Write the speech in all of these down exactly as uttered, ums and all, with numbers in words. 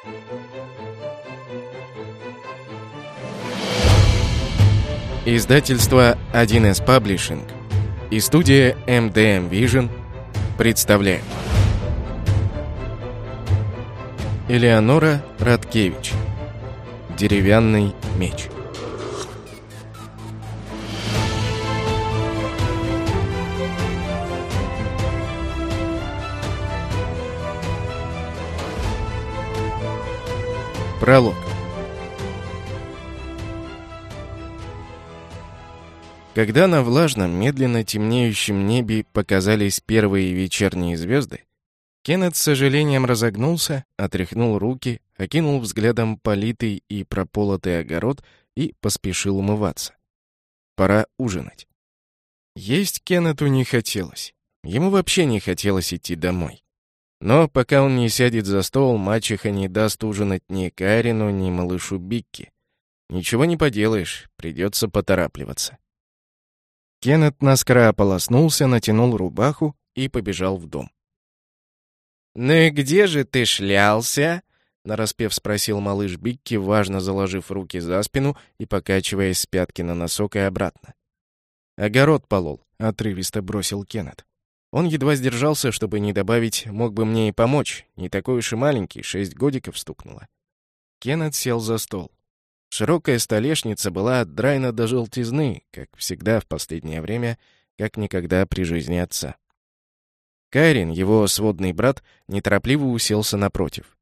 Издательство один эс Publishing и студия эм дэ эм Vision представляют Элеонора Радкевич. Деревянный меч. Пролог. Когда на влажном, медленно темнеющем небе показались первые вечерние звезды, Кеннет с сожалением разогнулся, отряхнул руки, окинул взглядом политый и прополотый огород и поспешил умываться. Пора ужинать. Есть Кеннету не хотелось. Ему вообще не хотелось идти домой. Но пока он не сядет за стол, мачеха не даст ужинать ни Кайрину, ни малышу Бикки. Ничего не поделаешь, придется поторапливаться. Кеннет наскоро ополоснулся, натянул рубаху и побежал в дом. «Ну и где же ты шлялся?» — нараспев спросил малыш Бикки, важно заложив руки за спину и покачиваясь с пятки на носок и обратно. «Огород полол», — отрывисто бросил Кеннет. Он едва сдержался, чтобы не добавить «мог бы мне и помочь», не такой уж и маленький, шесть годиков стукнуло. Кеннет сел за стол. Широкая столешница была отдраена до желтизны, как всегда в последнее время, как никогда при жизни отца. Кайрин, его сводный брат, неторопливо уселся напротив.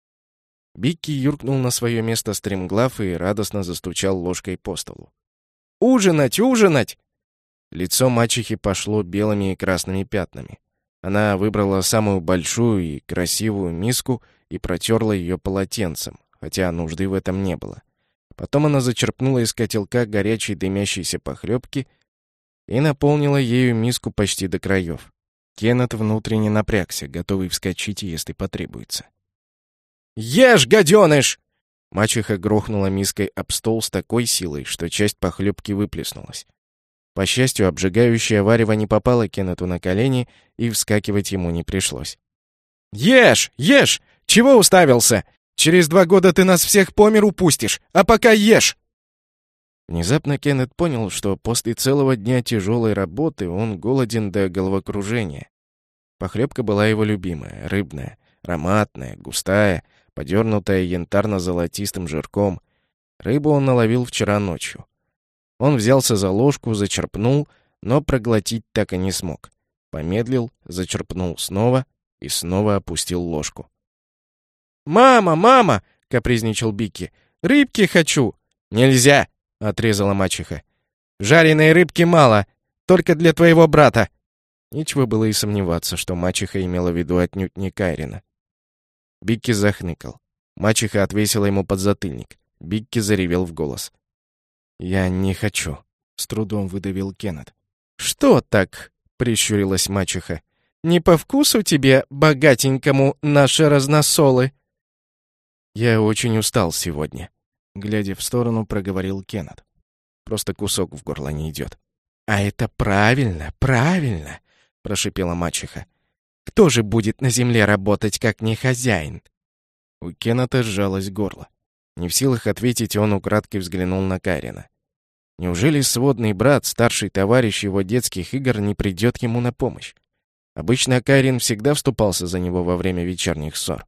Бикки юркнул на свое место стремглав и радостно застучал ложкой по столу. «Ужинать, ужинать!» Лицо мачехи пошло белыми и красными пятнами. Она выбрала самую большую и красивую миску и протерла ее полотенцем, хотя нужды в этом не было. Потом она зачерпнула из котелка горячей дымящейся похлебки и наполнила ею миску почти до краев. Кеннет внутренне напрягся, готовый вскочить, если потребуется. «Ешь, гаденыш!» Мачеха грохнула миской об стол с такой силой, что часть похлебки выплеснулась. По счастью, обжигающее варево не попало Кеннету на колени, и вскакивать ему не пришлось. «Ешь! Ешь! Чего уставился? Через два года ты нас всех по миру пустишь, а пока ешь!» Внезапно Кеннет понял, что после целого дня тяжелой работы он голоден до головокружения. Похлебка была его любимая, рыбная, ароматная, густая, подернутая янтарно-золотистым жирком. Рыбу он наловил вчера ночью. Он взялся за ложку, зачерпнул, но проглотить так и не смог. Помедлил, зачерпнул снова и снова опустил ложку. «Мама, мама!» — капризничал Бикки. «Рыбки хочу!» «Нельзя!» — отрезала мачеха. «Жареной рыбки мало, только для твоего брата!» Нечего было и сомневаться, что мачеха имела в виду отнюдь не Кайрина. Бикки захныкал. Мачеха отвесила ему подзатыльник. Бикки заревел в голос. «Я не хочу», — с трудом выдавил Кеннет. «Что так?» — прищурилась мачеха. «Не по вкусу тебе, богатенькому, наши разносолы?» «Я очень устал сегодня», — глядя в сторону, проговорил Кеннет. «Просто кусок в горло не идет». «А это правильно, правильно», — прошипела мачеха. «Кто же будет на земле работать, как не хозяин?» У Кеннета сжалось горло. Не в силах ответить, он украдкой взглянул на Кайрина. Неужели сводный брат, старший товарищ его детских игр, не придет ему на помощь? Обычно Кайрин всегда вступался за него во время вечерних ссор.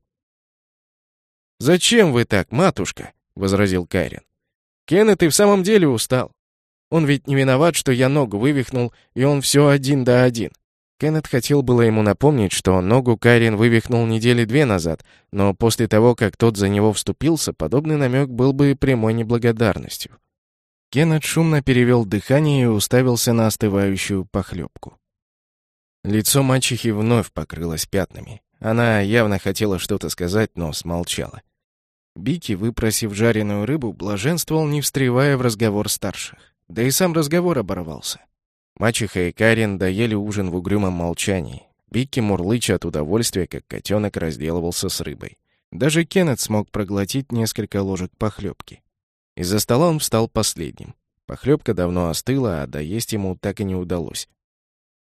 «Зачем вы так, матушка?» — возразил Кайрин. «Кеннет и в самом деле устал. Он ведь не виноват, что я ногу вывихнул, и он все один да один». Кеннет хотел было ему напомнить, что ногу Кайрин вывихнул недели две назад, но после того, как тот за него вступился, подобный намек был бы прямой неблагодарностью. Кеннет шумно перевел дыхание и уставился на остывающую похлебку. Лицо мачехи вновь покрылось пятнами. Она явно хотела что-то сказать, но смолчала. Бикки, выпросив жареную рыбу, блаженствовал, не встревая в разговор старших. Да и сам разговор оборвался. Мачеха и Кайрин доели ужин в угрюмом молчании. Бикки, мурлыча от удовольствия, как котенок, разделывался с рыбой. Даже Кеннет смог проглотить несколько ложек похлебки. Из-за стола он встал последним. Похлебка давно остыла, а доесть ему так и не удалось.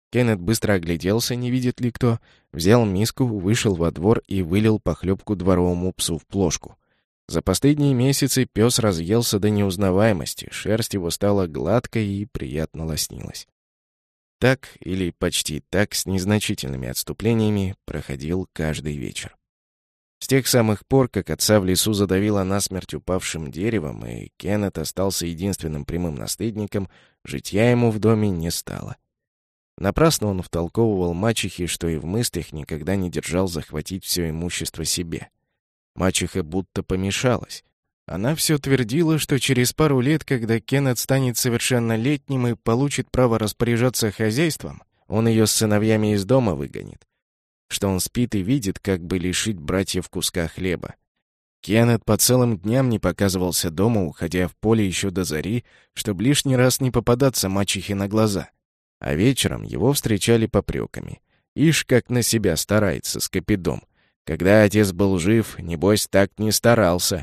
Кеннет быстро огляделся, не видит ли кто, взял миску, вышел во двор и вылил похлебку дворовому псу в плошку. За последние месяцы пес разъелся до неузнаваемости, шерсть его стала гладкой и приятно лоснилась. Так, или почти так, с незначительными отступлениями, проходил каждый вечер. С тех самых пор, как отца в лесу задавило насмерть упавшим деревом, и Кеннет остался единственным прямым наследником, житья ему в доме не стало. Напрасно он втолковывал мачехе, что и в мыслях никогда не держал захватить все имущество себе. Мачеха будто помешалась. Она все твердила, что через пару лет, когда Кеннет станет совершеннолетним и получит право распоряжаться хозяйством, он ее с сыновьями из дома выгонит. Что он спит и видит, как бы лишить братьев куска хлеба. Кеннет по целым дням не показывался дома, уходя в поле еще до зари, чтобы лишний раз не попадаться мачехе на глаза. А вечером его встречали попреками. Ишь, как на себя старается, скопидом. Когда отец был жив, небось, так не старался.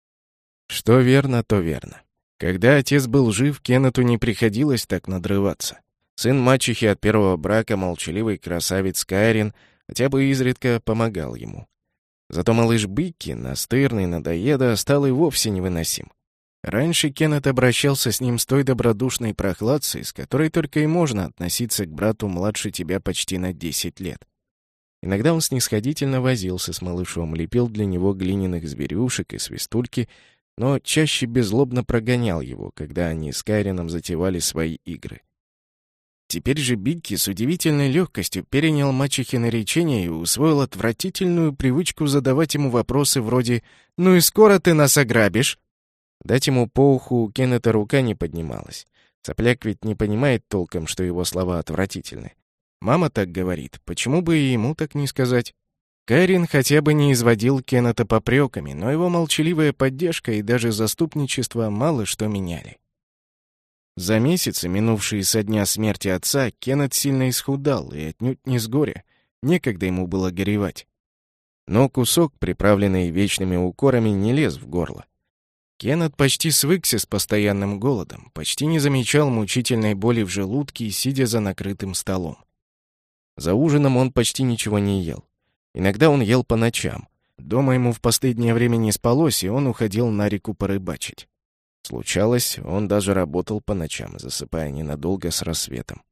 Что верно, то верно. Когда отец был жив, Кеннету не приходилось так надрываться. Сын мачехи от первого брака, молчаливый красавец Кайрин, хотя бы изредка помогал ему. Зато малыш Бикки, настырный надоеда, стал и вовсе невыносим. Раньше Кеннет обращался с ним с той добродушной прохладцей, с которой только и можно относиться к брату младше тебя почти на десять лет. Иногда он снисходительно возился с малышом, лепил для него глиняных зверюшек и свистульки, но чаще беззлобно прогонял его, когда они с Кайрином затевали свои игры. Теперь же Бикки с удивительной легкостью перенял мачехино речение и усвоил отвратительную привычку задавать ему вопросы вроде «Ну и скоро ты нас ограбишь?». Дать ему по уху у Кеннета рука не поднималась. Сопляк ведь не понимает толком, что его слова отвратительны. Мама так говорит, почему бы и ему так не сказать? Кайрин хотя бы не изводил Кеннета попреками, но его молчаливая поддержка и даже заступничество мало что меняли. За месяцы, минувшие со дня смерти отца, Кеннет сильно исхудал, и отнюдь не с горя. Некогда ему было горевать. Но кусок, приправленный вечными укорами, не лез в горло. Кеннет почти свыкся с постоянным голодом, почти не замечал мучительной боли в желудке, сидя за накрытым столом. За ужином он почти ничего не ел. Иногда он ел по ночам. Дома ему в последнее время не спалось, и он уходил на реку порыбачить. Случалось, он даже работал по ночам, засыпая ненадолго с рассветом.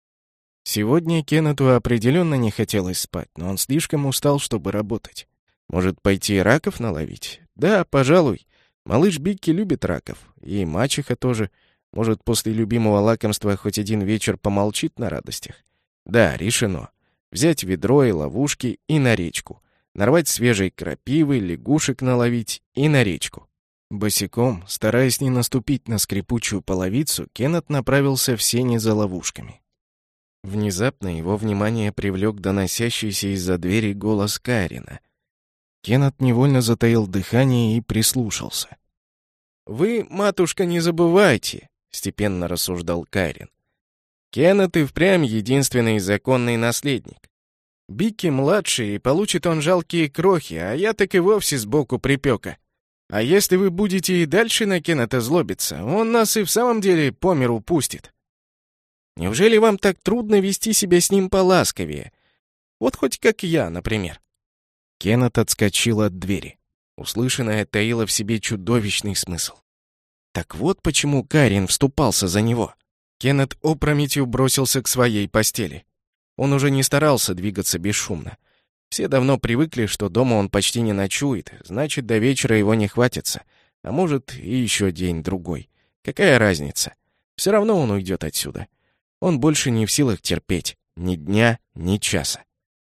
Сегодня Кеннету определенно не хотелось спать, но он слишком устал, чтобы работать. Может, пойти раков наловить? Да, пожалуй. Малыш Бикки любит раков, и мачеха тоже. Может, после любимого лакомства хоть один вечер помолчит на радостях? Да, решено. Взять ведро и ловушки и на речку. Нарвать свежей крапивы, лягушек наловить и на речку. Босиком, стараясь не наступить на скрипучую половицу, Кеннет направился в сени за ловушками. Внезапно его внимание привлек доносящийся из-за двери голос Кайрина. Кеннет невольно затаил дыхание и прислушался. «Вы, матушка, не забывайте», — степенно рассуждал Кайрин. «Кеннет и впрямь единственный законный наследник. Бикки младший, и получит он жалкие крохи, а я так и вовсе сбоку припека. А если вы будете и дальше на Кеннета злобиться, он нас и в самом деле по миру пустит. Неужели вам так трудно вести себя с ним поласковее? Вот хоть как я, например». Кеннет отскочил от двери. Услышанное таило в себе чудовищный смысл. Так вот почему Кайрин вступался за него. Кеннет опрометью бросился к своей постели. Он уже не старался двигаться бесшумно. Все давно привыкли, что дома он почти не ночует, значит, до вечера его не хватится. А может, и еще день-другой. Какая разница? Все равно он уйдет отсюда. Он больше не в силах терпеть ни дня, ни часа.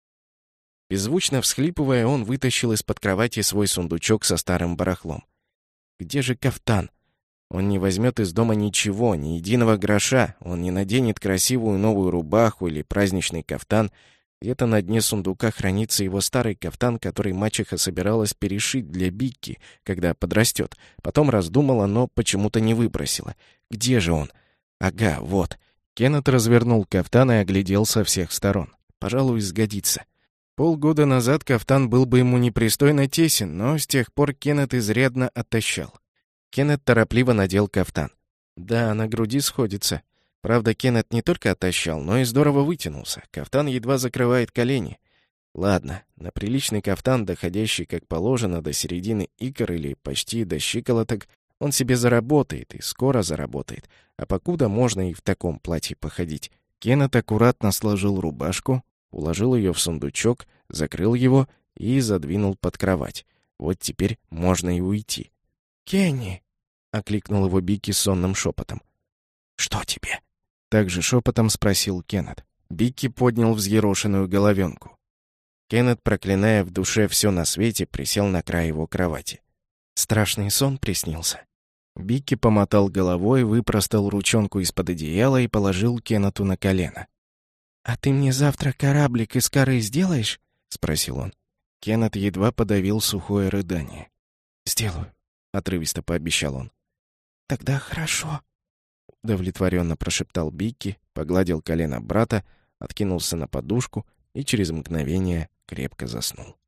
Беззвучно всхлипывая, он вытащил из-под кровати свой сундучок со старым барахлом. Где же кафтан? Он не возьмет из дома ничего, ни единого гроша. Он не наденет красивую новую рубаху или праздничный кафтан. Где-то на дне сундука хранится его старый кафтан, который мачеха собиралась перешить для Бикки, когда подрастет. Потом раздумала, но почему-то не выбросила. Где же он? Ага, вот. Кеннет развернул кафтан и оглядел со всех сторон. Пожалуй, сгодится. Полгода назад кафтан был бы ему непристойно тесен, но с тех пор Кеннет изрядно отощал. Кеннет торопливо надел кафтан. Да, на груди сходится. Правда, Кеннет не только отощал, но и здорово вытянулся. Кафтан едва закрывает колени. Ладно, на приличный кафтан, доходящий как положено до середины икр или почти до щиколоток, он себе заработает и скоро заработает. А покуда можно и в таком платье походить. Кеннет аккуратно сложил рубашку, уложил ее в сундучок, закрыл его и задвинул под кровать. Вот теперь можно и уйти. «Кенни!» — окликнул его Бикки сонным шепотом. «Что тебе?» — также шепотом спросил Кеннет. Бикки поднял взъерошенную головенку. Кеннет, проклиная в душе все на свете, присел на край его кровати. Страшный сон приснился. Бикки помотал головой, выпростал ручонку из-под одеяла и положил Кеннету на колено. «А ты мне завтра кораблик из коры сделаешь?» — спросил он. Кеннет едва подавил сухое рыдание. «Сделаю», — отрывисто пообещал он. «Тогда хорошо», — удовлетворенно прошептал Бикки, погладил колено брата, откинулся на подушку и через мгновение крепко заснул.